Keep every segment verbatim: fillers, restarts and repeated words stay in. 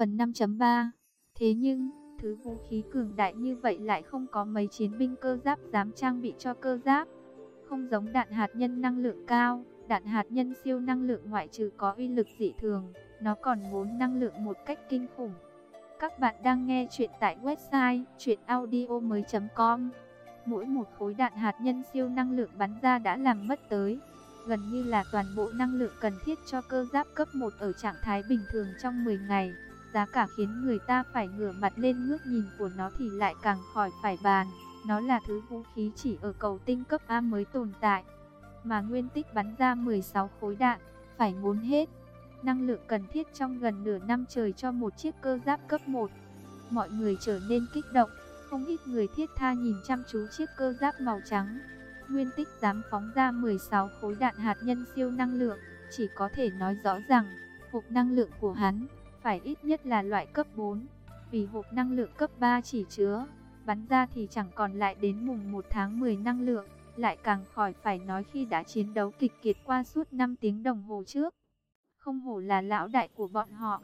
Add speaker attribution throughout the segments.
Speaker 1: Phần năm chấm ba. Thế nhưng, thứ vũ khí cường đại như vậy lại không có mấy chiến binh cơ giáp dám trang bị cho cơ giáp. Không giống đạn hạt nhân năng lượng cao, đạn hạt nhân siêu năng lượng ngoại trừ có uy lực dị thường, nó còn vốn năng lượng một cách kinh khủng. Các bạn đang nghe chuyện tại website truyện audio mới chấm com. Mỗi một khối đạn hạt nhân siêu năng lượng bắn ra đã làm mất tới gần như là toàn bộ năng lượng cần thiết cho cơ giáp cấp một ở trạng thái bình thường trong mười ngày. Giá cả khiến người ta phải ngửa mặt lên ngước nhìn của nó thì lại càng khỏi phải bàn. Nó là thứ vũ khí chỉ ở cầu tinh cấp A mới tồn tại. Mà nguyên tích bắn ra mười sáu khối đạn, phải ngốn hết năng lượng cần thiết trong gần nửa năm trời cho một chiếc cơ giáp cấp một. Mọi người trở nên kích động, không ít người thiết tha nhìn chăm chú chiếc cơ giáp màu trắng. Nguyên tích dám phóng ra mười sáu khối đạn hạt nhân siêu năng lượng, chỉ có thể nói rõ rằng hộp năng lượng của hắn phải ít nhất là loại cấp bốn, vì hộp năng lượng cấp ba chỉ chứa, bắn ra thì chẳng còn lại đến mùng một tháng mười năng lượng, lại càng khỏi phải nói khi đã chiến đấu kịch kiệt qua suốt năm tiếng đồng hồ trước. Không hổ là lão đại của bọn họ,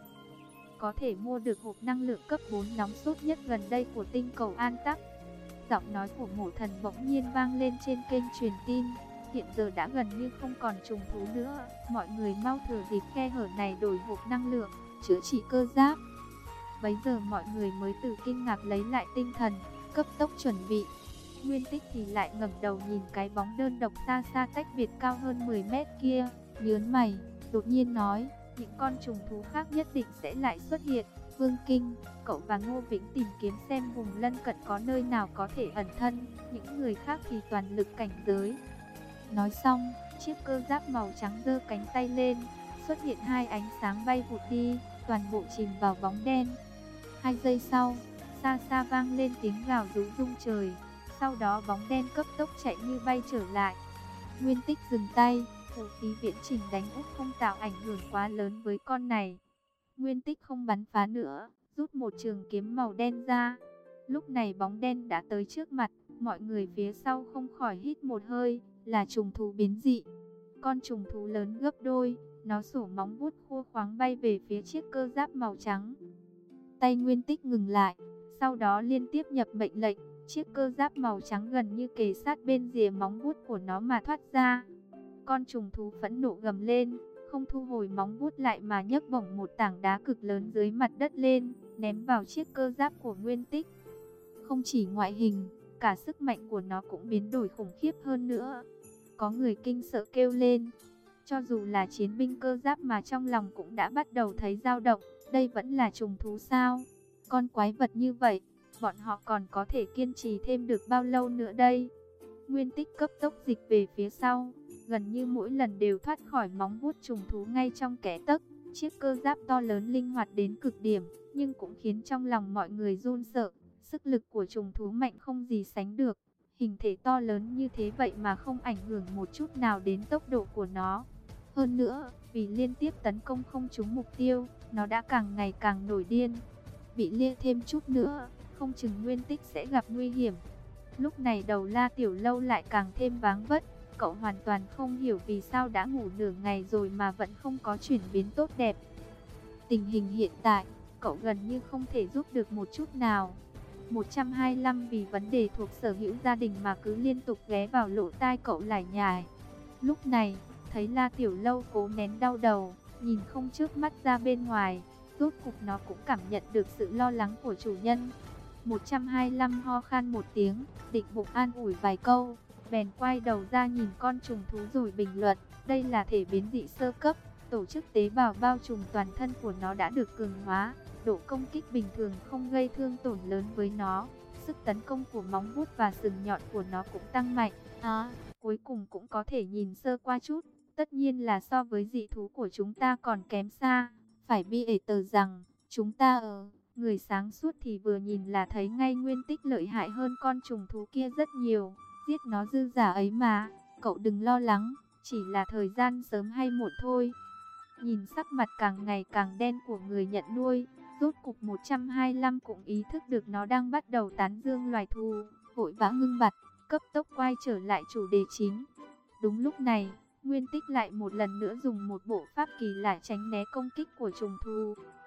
Speaker 1: có thể mua được hộp năng lượng cấp bốn nóng sốt nhất gần đây của tinh cầu An Tắc. Giọng nói của Mộ Thần bỗng nhiên vang lên trên kênh truyền tin. Hiện giờ đã gần như không còn trùng thú nữa, mọi người mau thừa dịp khe hở này đổi hộp năng lượng, chữa trị cơ giáp. Bấy giờ mọi người mới từ kinh ngạc lấy lại tinh thần, cấp tốc chuẩn bị. Nguyên tích thì lại ngẩng đầu nhìn cái bóng đơn độc xa xa tách biệt cao hơn mười mét kia, nhớn mày, đột nhiên nói, những con trùng thú khác nhất định sẽ lại xuất hiện. Vương Kinh, cậu và Ngô Vĩnh tìm kiếm xem vùng lân cận có nơi nào có thể ẩn thân, những người khác thì toàn lực cảnh giới. Nói xong, chiếc cơ giáp màu trắng giơ cánh tay lên, xuất hiện hai ánh sáng bay vụt đi, toàn bộ chìm vào bóng đen. Hai giây sau, xa xa vang lên tiếng gào rú rung trời, sau đó bóng đen cấp tốc chạy như bay trở lại. Nguyên tích dừng tay, vũ khí viễn trình đánh úp không tạo ảnh hưởng quá lớn với con này. Nguyên tích không bắn phá nữa, rút một trường kiếm màu đen ra. Lúc này bóng đen đã tới trước mặt, mọi người phía sau không khỏi hít một hơi, là trùng thú biến dị. Con trùng thú lớn gấp đôi, nó sổ móng vuốt khô khoáng bay về phía chiếc cơ giáp màu trắng. Tay Nguyên tích ngừng lại, sau đó liên tiếp nhập mệnh lệnh, chiếc cơ giáp màu trắng gần như kề sát bên rìa móng vuốt của nó mà thoát ra. Con trùng thú phẫn nộ gầm lên, không thu hồi móng vuốt lại mà nhấc bổng một tảng đá cực lớn dưới mặt đất lên, ném vào chiếc cơ giáp của Nguyên tích. Không chỉ ngoại hình, cả sức mạnh của nó cũng biến đổi khủng khiếp hơn nữa. Có người kinh sợ kêu lên, cho dù là chiến binh cơ giáp mà trong lòng cũng đã bắt đầu thấy dao động, đây vẫn là trùng thú sao? Con quái vật như vậy, bọn họ còn có thể kiên trì thêm được bao lâu nữa đây? Nguyên tích cấp tốc dịch về phía sau, gần như mỗi lần đều thoát khỏi móng vuốt trùng thú ngay trong kẽ tấc. Chiếc cơ giáp to lớn linh hoạt đến cực điểm, nhưng cũng khiến trong lòng mọi người run sợ. Sức lực của trùng thú mạnh không gì sánh được. Hình thể to lớn như thế vậy mà không ảnh hưởng một chút nào đến tốc độ của nó. Hơn nữa, vì liên tiếp tấn công không trúng mục tiêu, nó đã càng ngày càng nổi điên. Bị lia thêm chút nữa, không chừng Nguyên tích sẽ gặp nguy hiểm. Lúc này đầu La Tiểu Lâu lại càng thêm váng vất. Cậu hoàn toàn không hiểu vì sao đã ngủ nửa ngày rồi mà vẫn không có chuyển biến tốt đẹp. Tình hình hiện tại, cậu gần như không thể giúp được một chút nào. một trăm hai mươi lăm vì vấn đề thuộc sở hữu gia đình mà cứ liên tục ghé vào lỗ tai cậu lải nhải. Lúc này, thấy La Tiểu Lâu cố nén đau đầu, nhìn không trước mắt ra bên ngoài, rốt cục nó cũng cảm nhận được sự lo lắng của chủ nhân. một trăm hai mươi lăm ho khan một tiếng, định bụng an ủi vài câu, bèn quay đầu ra nhìn con trùng thú rồi bình luận, đây là thể biến dị sơ cấp, tổ chức tế bào bao trùm toàn thân của nó đã được cường hóa, độ công kích bình thường không gây thương tổn lớn với nó, sức tấn công của móng vuốt và sừng nhọn của nó cũng tăng mạnh. À, cuối cùng cũng có thể nhìn sơ qua chút, tất nhiên là so với dị thú của chúng ta còn kém xa, phải bi ể tờ rằng, chúng ta ở người sáng suốt thì vừa nhìn là thấy ngay Nguyên tích lợi hại hơn con trùng thú kia rất nhiều, giết nó dư giả ấy mà, cậu đừng lo lắng, chỉ là thời gian sớm hay muộn thôi. Nhìn sắc mặt càng ngày càng đen của người nhận nuôi, rốt cục một trăm hai mươi lăm cũng ý thức được nó đang bắt đầu tán dương loài thú, vội vã ngưng bặt, cấp tốc quay trở lại chủ đề chính. Đúng lúc này, Nguyên tích lại một lần nữa dùng một bộ pháp kỳ lạ tránh né công kích của trùng thú.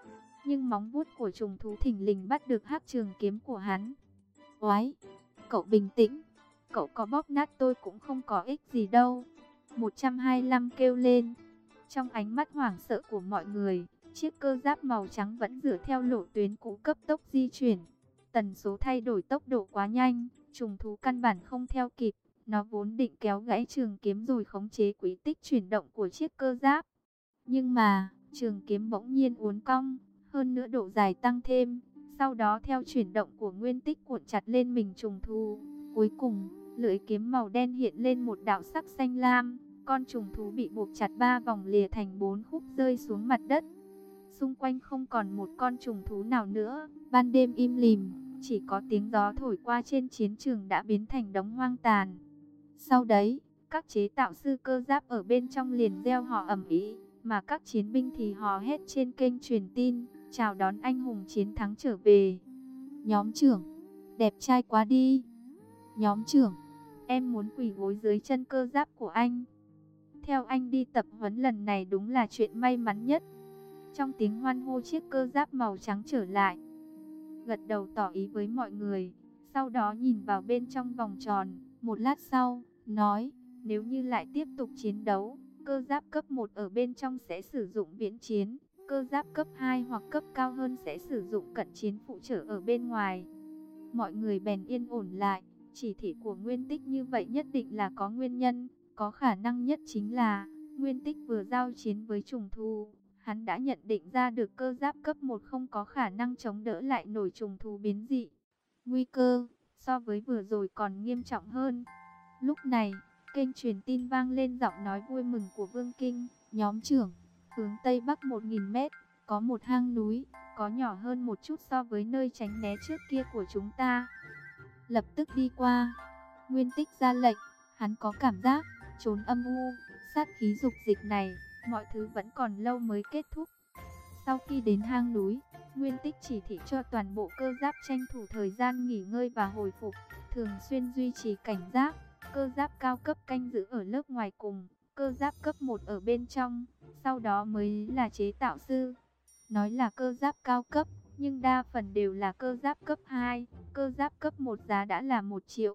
Speaker 1: Nhưng móng vuốt của trùng thú thình lình bắt được hắc trường kiếm của hắn. Oái, cậu bình tĩnh, cậu có bóp nát tôi cũng không có ích gì đâu. một trăm hai mươi lăm kêu lên. Trong ánh mắt hoảng sợ của mọi người, chiếc cơ giáp màu trắng vẫn dựa theo lộ tuyến cũ cấp tốc di chuyển. Tần số thay đổi tốc độ quá nhanh, trùng thú căn bản không theo kịp. Nó vốn định kéo gãy trường kiếm rồi khống chế quỹ tích chuyển động của chiếc cơ giáp. Nhưng mà, trường kiếm bỗng nhiên uốn cong, hơn nữa độ dài tăng thêm. Sau đó theo chuyển động của nguyên tích cuộn chặt lên mình trùng thú. Cuối cùng, lưỡi kiếm màu đen hiện lên một đạo sắc xanh lam. Con trùng thú bị buộc chặt ba vòng lìa thành bốn khúc rơi xuống mặt đất. Xung quanh không còn một con trùng thú nào nữa. Ban đêm im lìm, chỉ có tiếng gió thổi qua trên chiến trường đã biến thành đống hoang tàn. Sau đấy, các chế tạo sư cơ giáp ở bên trong liền reo hò ầm ĩ, mà các chiến binh thì hò hét trên kênh truyền tin, chào đón anh hùng chiến thắng trở về. Nhóm trưởng, đẹp trai quá đi. Nhóm trưởng, em muốn quỳ gối dưới chân cơ giáp của anh. Theo anh đi tập huấn lần này đúng là chuyện may mắn nhất. Trong tiếng hoan hô, chiếc cơ giáp màu trắng trở lại, gật đầu tỏ ý với mọi người, sau đó nhìn vào bên trong vòng tròn. Một lát sau, nói, nếu như lại tiếp tục chiến đấu, cơ giáp cấp một ở bên trong sẽ sử dụng viễn chiến, cơ giáp cấp hai hoặc cấp cao hơn sẽ sử dụng cận chiến phụ trợ ở bên ngoài. Mọi người bèn yên ổn lại, chỉ thị của Nguyên Tích như vậy nhất định là có nguyên nhân, có khả năng nhất chính là, Nguyên Tích vừa giao chiến với trùng thú, hắn đã nhận định ra được cơ giáp cấp một không có khả năng chống đỡ lại nổi trùng thú biến dị. Nguy cơ, so với vừa rồi còn nghiêm trọng hơn. Lúc này, kênh truyền tin vang lên giọng nói vui mừng của Vương Kinh. Nhóm trưởng, hướng Tây Bắc một nghìn mét, có một hang núi, có nhỏ hơn một chút so với nơi tránh né trước kia của chúng ta. Lập tức đi qua. Nguyên Tích ra lệnh, hắn có cảm giác, trốn âm u, sát khí dục dịch này, mọi thứ vẫn còn lâu mới kết thúc. Sau khi đến hang núi, Nguyên Tích chỉ thị cho toàn bộ cơ giáp tranh thủ thời gian nghỉ ngơi và hồi phục, thường xuyên duy trì cảnh giác. Cơ giáp cao cấp canh giữ ở lớp ngoài cùng, cơ giáp cấp một ở bên trong, sau đó mới là chế tạo sư. Nói là cơ giáp cao cấp, nhưng đa phần đều là cơ giáp cấp hai, cơ giáp cấp một giá đã là một triệu.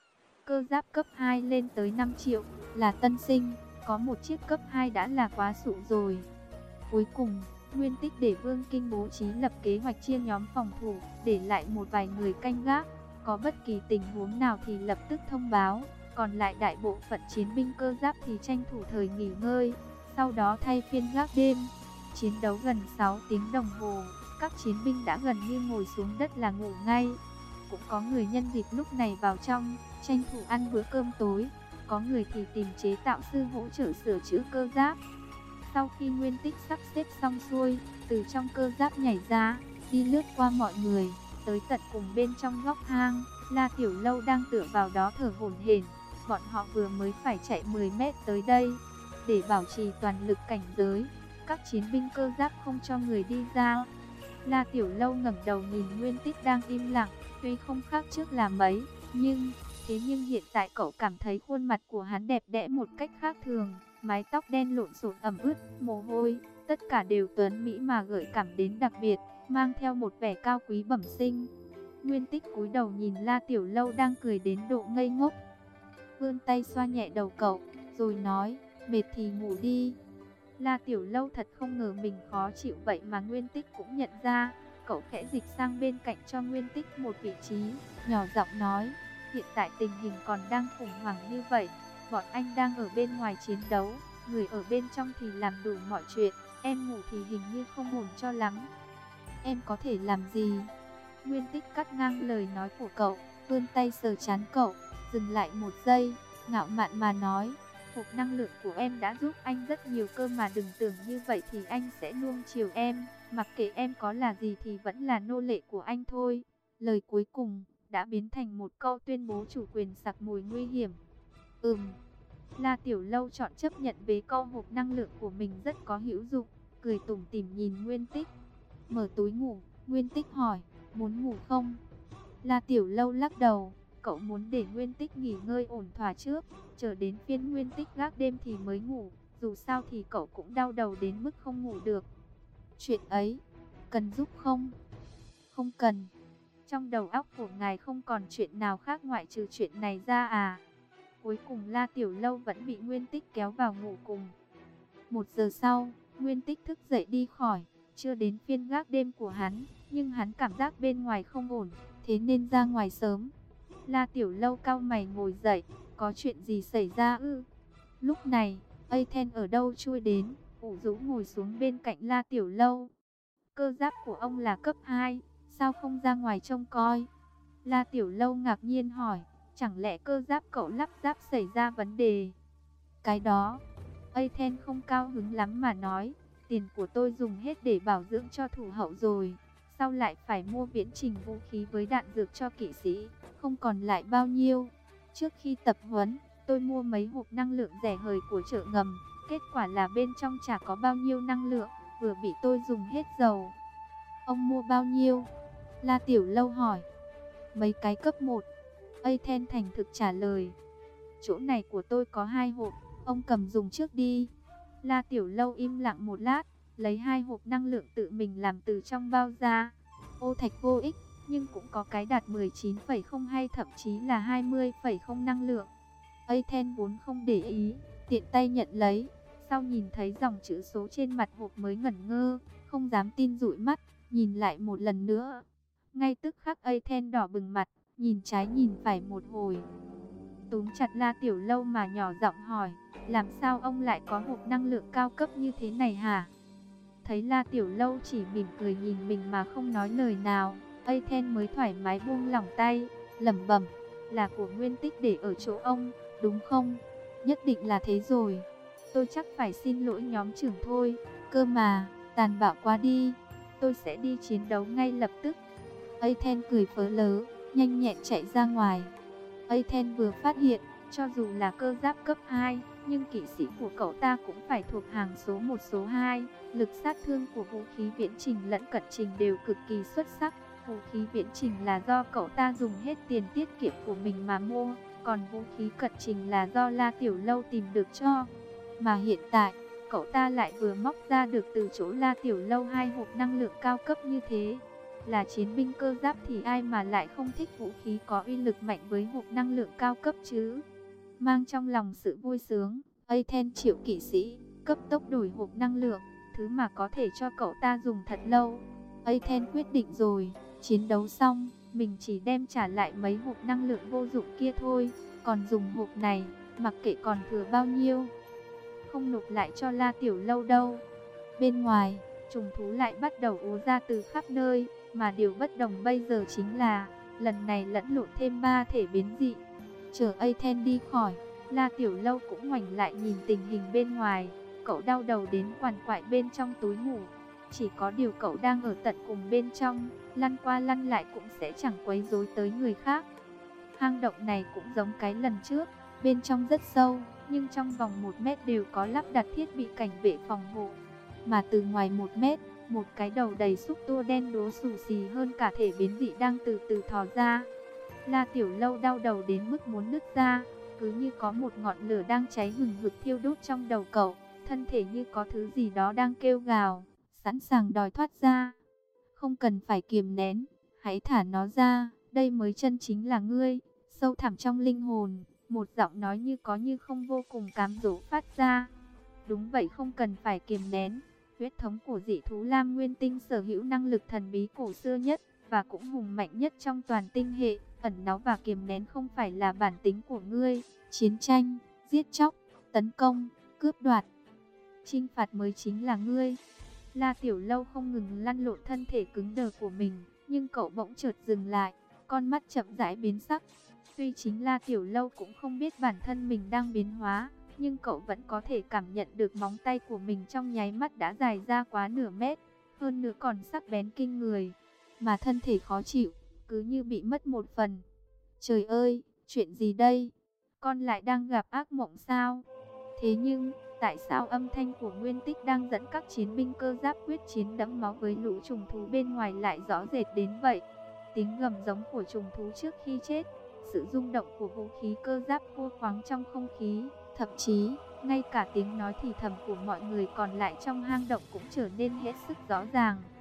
Speaker 1: Cơ giáp cấp hai lên tới năm triệu, là tân sinh, có một chiếc cấp hai đã là quá sụ rồi. Cuối cùng, Nguyên Tích để Vương Kinh bố trí lập kế hoạch chia nhóm phòng thủ, để lại một vài người canh gác, có bất kỳ tình huống nào thì lập tức thông báo, còn lại đại bộ phận chiến binh cơ giáp thì tranh thủ thời nghỉ ngơi, sau đó thay phiên gác đêm. Chiến đấu gần sáu tiếng đồng hồ, các chiến binh đã gần như ngồi xuống đất là ngủ ngay. Cũng có người nhân dịp lúc này vào trong, tranh thủ ăn bữa cơm tối, có người thì tìm chế tạo sư hỗ trợ sửa chữa cơ giáp. Sau khi Nguyên Tích sắp xếp xong xuôi, từ trong cơ giáp nhảy ra, đi lướt qua mọi người, tới tận cùng bên trong góc hang. La Tiểu Lâu đang tựa vào đó thở hổn hển. Bọn họ vừa mới phải chạy mười mét tới đây. Để bảo trì toàn lực cảnh giới, các chiến binh cơ giáp không cho người đi ra. La Tiểu Lâu ngẩng đầu nhìn Nguyên Tích đang im lặng, tuy không khác trước là mấy, nhưng thế nhưng hiện tại cậu cảm thấy khuôn mặt của hắn đẹp đẽ một cách khác thường, mái tóc đen lộn xộn ẩm ướt, mồ hôi, tất cả đều tuấn mỹ mà gợi cảm đến đặc biệt, mang theo một vẻ cao quý bẩm sinh. Nguyên Tích cúi đầu nhìn La Tiểu Lâu đang cười đến độ ngây ngốc, vươn tay xoa nhẹ đầu cậu, rồi nói, mệt thì ngủ đi. La Tiểu Lâu thật không ngờ mình khó chịu vậy mà Nguyên Tích cũng nhận ra. Cậu khẽ dịch sang bên cạnh cho Nguyên Tích một vị trí, nhỏ giọng nói, hiện tại tình hình còn đang khủng hoảng như vậy, bọn anh đang ở bên ngoài chiến đấu, người ở bên trong thì làm đủ mọi chuyện, em ngủ thì hình như không ổn cho lắm. Em có thể làm gì? Nguyên Tích cắt ngang lời nói của cậu, vươn tay sờ trán cậu, dừng lại một giây, ngạo mạn mà nói, hộp năng lượng của em đã giúp anh rất nhiều cơ mà đừng tưởng như vậy thì anh sẽ nuông chiều em, mặc kệ em có là gì thì vẫn là nô lệ của anh thôi. Lời cuối cùng đã biến thành một câu tuyên bố chủ quyền sặc mùi nguy hiểm. Ừm, La Tiểu Lâu chọn chấp nhận với câu hộp năng lượng của mình rất có hữu dụng, cười tủm tỉm nhìn Nguyên Tích. Mở túi ngủ, Nguyên Tích hỏi, muốn ngủ không? La Tiểu Lâu lắc đầu, cậu muốn để Nguyên Tích nghỉ ngơi ổn thỏa trước, chờ đến phiên Nguyên Tích gác đêm thì mới ngủ, dù sao thì cậu cũng đau đầu đến mức không ngủ được. Chuyện ấy, cần cần giúp không? Không cần. Trong đầu óc của ngài không còn chuyện nào khác ngoại trừ chuyện này ra à? Cuối cùng La Tiểu Lâu vẫn bị Nguyên Tích kéo vào ngủ cùng. Một giờ sau, Nguyên Tích thức dậy đi khỏi. Chưa đến phiên gác đêm của hắn, nhưng hắn cảm giác bên ngoài không ổn, thế nên ra ngoài sớm. La Tiểu Lâu cau mày ngồi dậy, có chuyện gì xảy ra ư? Lúc này, Ethan ở đâu chui đến, ủ rũ ngồi xuống bên cạnh La Tiểu Lâu. Cơ giáp của ông là cấp hai, sao không ra ngoài trông coi? La Tiểu Lâu ngạc nhiên hỏi, chẳng lẽ cơ giáp cậu lắp ráp xảy ra vấn đề? Cái đó, Ethan không cao hứng lắm mà nói, tiền của tôi dùng hết để bảo dưỡng cho thủ hậu rồi, sao lại phải mua viễn trình vũ khí với đạn dược cho kỵ sĩ, không còn lại bao nhiêu. Trước khi tập huấn, tôi mua mấy hộp năng lượng rẻ hời của chợ ngầm, kết quả là bên trong chả có bao nhiêu năng lượng, vừa bị tôi dùng hết dầu. Ông mua bao nhiêu? La Tiểu Lâu hỏi. Mấy cái cấp một. Ethan thành thực trả lời. Chỗ này của tôi có hai hộp, ông cầm dùng trước đi. La Tiểu Lâu im lặng một lát, lấy hai hộp năng lượng tự mình làm từ trong bao ra. Ô thạch vô ích, nhưng cũng có cái đạt mười chín phẩy không hay thậm chí là hai mươi phẩy không năng lượng. Ethan vốn không để ý, tiện tay nhận lấy, sau nhìn thấy dòng chữ số trên mặt hộp mới ngẩn ngơ, không dám tin dụi mắt, nhìn lại một lần nữa. Ngay tức khắc Ethan đỏ bừng mặt, nhìn trái nhìn phải một hồi. Túm chặt La Tiểu Lâu mà nhỏ giọng hỏi, làm sao ông lại có hộp năng lượng cao cấp như thế này hả? Thấy La Tiểu Lâu chỉ mỉm cười nhìn mình mà không nói lời nào, Ethan mới thoải mái buông lỏng tay, lẩm bẩm, là của Nguyên Tích để ở chỗ ông, đúng không? Nhất định là thế rồi. Tôi chắc phải xin lỗi nhóm trưởng thôi, cơ mà, tàn bạo quá đi. Tôi sẽ đi chiến đấu ngay lập tức. Ethan cười phớ lớ, nhanh nhẹn chạy ra ngoài. Ethan vừa phát hiện, cho dù là cơ giáp cấp hai, nhưng kỵ sĩ của cậu ta cũng phải thuộc hàng số một số hai. Lực sát thương của vũ khí viễn trình lẫn cận trình đều cực kỳ xuất sắc. Vũ khí viễn trình là do cậu ta dùng hết tiền tiết kiệm của mình mà mua, còn vũ khí cận trình là do La Tiểu Lâu tìm được cho. Mà hiện tại, cậu ta lại vừa móc ra được từ chỗ La Tiểu Lâu hai hộp năng lượng cao cấp như thế. Là chiến binh cơ giáp thì ai mà lại không thích vũ khí có uy lực mạnh với hộp năng lượng cao cấp chứ. Mang trong lòng sự vui sướng, Ethan triệu kỵ sĩ, cấp tốc đổi hộp năng lượng, thứ mà có thể cho cậu ta dùng thật lâu. Ethan quyết định rồi, chiến đấu xong, mình chỉ đem trả lại mấy hộp năng lượng vô dụng kia thôi, còn dùng hộp này, mặc kệ còn thừa bao nhiêu, không nộp lại cho La Tiểu Lâu đâu. Bên ngoài, trùng thú lại bắt đầu ùa ra từ khắp nơi, mà điều bất đồng bây giờ chính là, lần này lẫn lộn thêm ba thể biến dị. Chờ Ethan đi khỏi, La Tiểu Lâu cũng ngoảnh lại nhìn tình hình bên ngoài, cậu đau đầu đến quằn quại bên trong túi ngủ. Chỉ có điều cậu đang ở tận cùng bên trong, lăn qua lăn lại cũng sẽ chẳng quấy rối tới người khác. Hang động này cũng giống cái lần trước, bên trong rất sâu, nhưng trong vòng một mét đều có lắp đặt thiết bị cảnh vệ phòng hộ. Mà từ ngoài một mét, một cái đầu đầy xúc tua đen đúa xù xì hơn cả thể biến dị đang từ từ thò ra. La Tiểu Lâu đau đầu đến mức muốn nứt ra, cứ như có một ngọn lửa đang cháy hừng hực thiêu đốt trong đầu cậu, thân thể như có thứ gì đó đang kêu gào, sẵn sàng đòi thoát ra. Không cần phải kiềm nén, hãy thả nó ra, đây mới chân chính là ngươi. Sâu thẳm trong linh hồn, một giọng nói như có như không vô cùng cám dỗ phát ra. Đúng vậy, không cần phải kiềm nén. Huyết thống của dị thú Lam Nguyên Tinh sở hữu năng lực thần bí cổ xưa nhất và cũng hùng mạnh nhất trong toàn tinh hệ. Ẩn náu và kiềm nén không phải là bản tính của ngươi. Chiến tranh, giết chóc, tấn công, cướp đoạt, chinh phạt mới chính là ngươi. La Tiểu Lâu không ngừng lăn lộn thân thể cứng đờ của mình, nhưng cậu bỗng chợt dừng lại, con mắt chậm rãi biến sắc. Tuy chính La Tiểu Lâu cũng không biết bản thân mình đang biến hóa, nhưng cậu vẫn có thể cảm nhận được móng tay của mình trong nháy mắt đã dài ra quá nửa mét, hơn nữa còn sắc bén kinh người, mà thân thể khó chịu, cứ như bị mất một phần. Trời ơi, chuyện gì đây? Con lại đang gặp ác mộng sao? Thế nhưng, tại sao âm thanh của Nguyên Tích đang dẫn các chiến binh cơ giáp quyết chiến đẫm máu với lũ trùng thú bên ngoài lại rõ rệt đến vậy? Tiếng gầm giống của trùng thú trước khi chết, sự rung động của vũ khí cơ giáp khô khoáng trong không khí, thậm chí, ngay cả tiếng nói thì thầm của mọi người còn lại trong hang động cũng trở nên hết sức rõ ràng.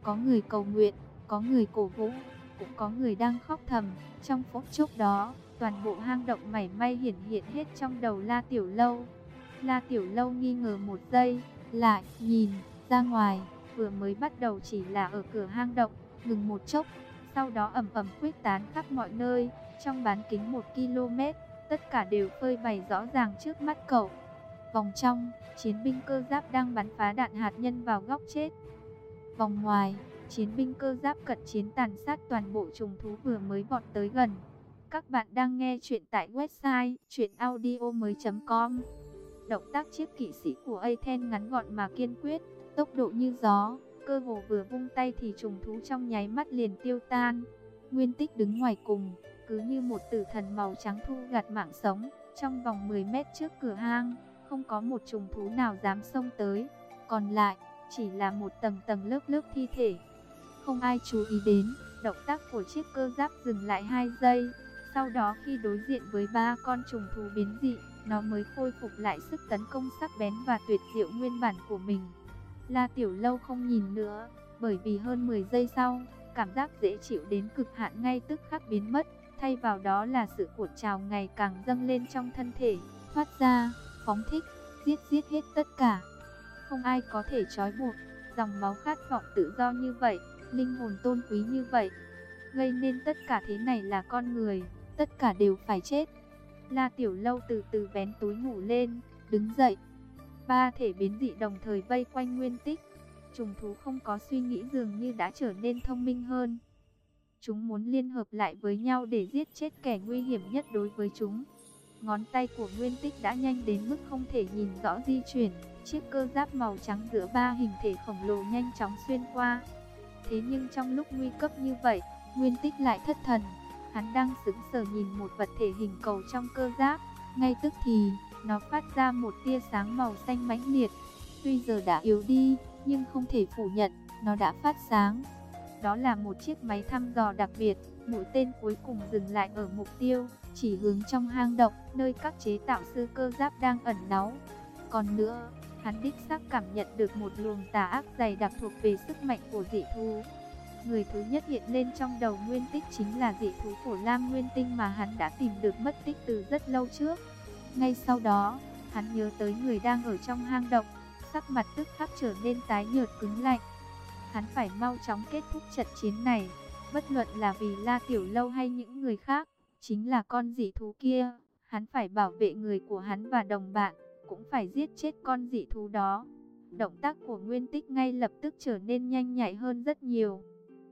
Speaker 1: Có người cầu nguyện, có người cổ vũ, cũng có người đang khóc thầm. Trong phút chốc đó, toàn bộ hang động mảy may hiển hiện hết trong đầu La Tiểu Lâu. La Tiểu Lâu nghi ngờ một giây, lại nhìn ra ngoài, vừa mới bắt đầu chỉ là ở cửa hang động, ngừng một chốc, sau đó ầm ầm khuếch tán khắp mọi nơi, trong bán kính một ki lô mét, tất cả đều phơi bày rõ ràng trước mắt cậu. Vòng trong, chiến binh cơ giáp đang bắn phá đạn hạt nhân vào góc chết. Vòng ngoài, chiến binh cơ giáp cận chiến tàn sát toàn bộ trùng thú vừa mới vọt tới gần. Các bạn đang nghe chuyện tại website truyện audio mới chấm com. Động tác chiếc kỵ sĩ của Athens ngắn gọn mà kiên quyết, tốc độ như gió, cơ hồ vừa vung tay thì trùng thú trong nháy mắt liền tiêu tan. Nguyên Tích đứng ngoài cùng, cứ như một tử thần màu trắng thu gặt mạng sống, trong vòng mười mét trước cửa hang, không có một trùng thú nào dám xông tới, còn lại chỉ là một tầng tầng lớp lớp thi thể. Không ai chú ý đến, động tác của chiếc cơ giáp dừng lại hai giây, sau đó khi đối diện với ba con trùng thú biến dị, nó mới khôi phục lại sức tấn công sắc bén và tuyệt diệu nguyên bản của mình. La Tiểu Lâu không nhìn nữa, bởi vì hơn mười giây sau, cảm giác dễ chịu đến cực hạn ngay tức khắc biến mất, thay vào đó là sự cuộn trào ngày càng dâng lên trong thân thể, thoát ra, phóng thích, giết giết hết tất cả. Không ai có thể trói buộc, dòng máu khát vọng tự do như vậy, linh hồn tôn quý như vậy. Gây nên tất cả thế này là con người, tất cả đều phải chết. La Tiểu Lâu từ từ vén túi ngủ lên, đứng dậy. Ba thể biến dị đồng thời vây quanh Nguyên Tích. Trùng thú không có suy nghĩ dường như đã trở nên thông minh hơn. Chúng muốn liên hợp lại với nhau để giết chết kẻ nguy hiểm nhất đối với chúng. Ngón tay của Nguyên Tích đã nhanh đến mức không thể nhìn rõ di chuyển. Chiếc cơ giáp màu trắng giữa ba hình thể khổng lồ nhanh chóng xuyên qua. Thế nhưng trong lúc nguy cấp như vậy, Nguyên Tích lại thất thần. Hắn đang sững sờ nhìn một vật thể hình cầu trong cơ giáp. Ngay tức thì, nó phát ra một tia sáng màu xanh mãnh liệt. Tuy giờ đã yếu đi, nhưng không thể phủ nhận, nó đã phát sáng. Đó là một chiếc máy thăm dò đặc biệt. Mũi tên cuối cùng dừng lại ở mục tiêu, chỉ hướng trong hang động, nơi các chế tạo sư cơ giáp đang ẩn náu. Còn nữa, hắn đích xác cảm nhận được một luồng tà ác dày đặc thuộc về sức mạnh của dị thú. Người thứ nhất hiện lên trong đầu Nguyên Tích chính là dị thú của Lam Nguyên Tinh mà hắn đã tìm được mất tích từ rất lâu trước. Ngay sau đó, hắn nhớ tới người đang ở trong hang động, sắc mặt tức khắc trở nên tái nhợt cứng lạnh. Hắn phải mau chóng kết thúc trận chiến này, bất luận là vì La Tiểu Lâu hay những người khác, chính là con dị thú kia. Hắn phải bảo vệ người của hắn và đồng bạn, cũng phải giết chết con dị thú đó. Động tác của Nguyên Tích ngay lập tức trở nên nhanh nhạy hơn rất nhiều.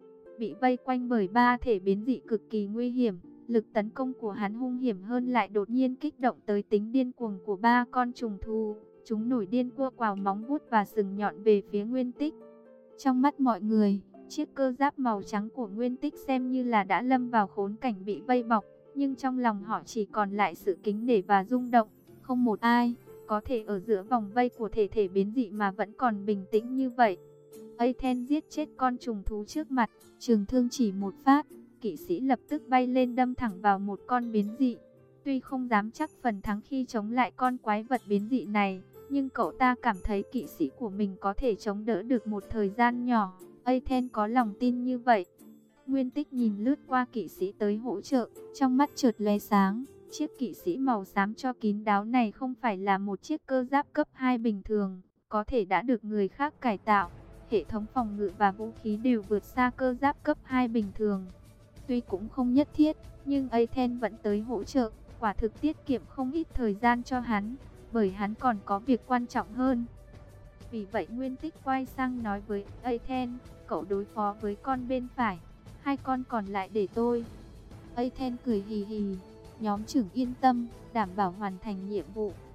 Speaker 1: Bị vây quanh bởi ba thể biến dị cực kỳ nguy hiểm, lực tấn công của hắn hung hiểm hơn lại đột nhiên kích động tới tính điên cuồng của ba con trùng thú. Chúng nổi điên cua quào móng vuốt và sừng nhọn về phía Nguyên Tích. Trong mắt mọi người, chiếc cơ giáp màu trắng của Nguyên Tích xem như là đã lâm vào khốn cảnh bị vây bọc, nhưng trong lòng họ chỉ còn lại sự kính nể và rung động. Không một ai có thể ở giữa vòng vây của thể thể biến dị mà vẫn còn bình tĩnh như vậy. Athens giết chết con trùng thú trước mặt, trường thương chỉ một phát, kỵ sĩ lập tức bay lên đâm thẳng vào một con biến dị. Tuy không dám chắc phần thắng khi chống lại con quái vật biến dị này, nhưng cậu ta cảm thấy kỵ sĩ của mình có thể chống đỡ được một thời gian nhỏ. Athens có lòng tin như vậy. Nguyên Tích nhìn lướt qua kỵ sĩ tới hỗ trợ, trong mắt chợt lóe sáng. Chiếc kỵ sĩ màu xám cho kín đáo này không phải là một chiếc cơ giáp cấp hai bình thường, có thể đã được người khác cải tạo. Hệ thống phòng ngự và vũ khí đều vượt xa cơ giáp cấp hai bình thường. Tuy cũng không nhất thiết, nhưng Athens vẫn tới hỗ trợ, quả thực tiết kiệm không ít thời gian cho hắn, bởi hắn còn có việc quan trọng hơn. Vì vậy Nguyên Tích quay sang nói với Athens, cậu đối phó với con bên phải, hai con còn lại để tôi. Athens cười hì hì, nhóm trưởng yên tâm, đảm bảo hoàn thành nhiệm vụ.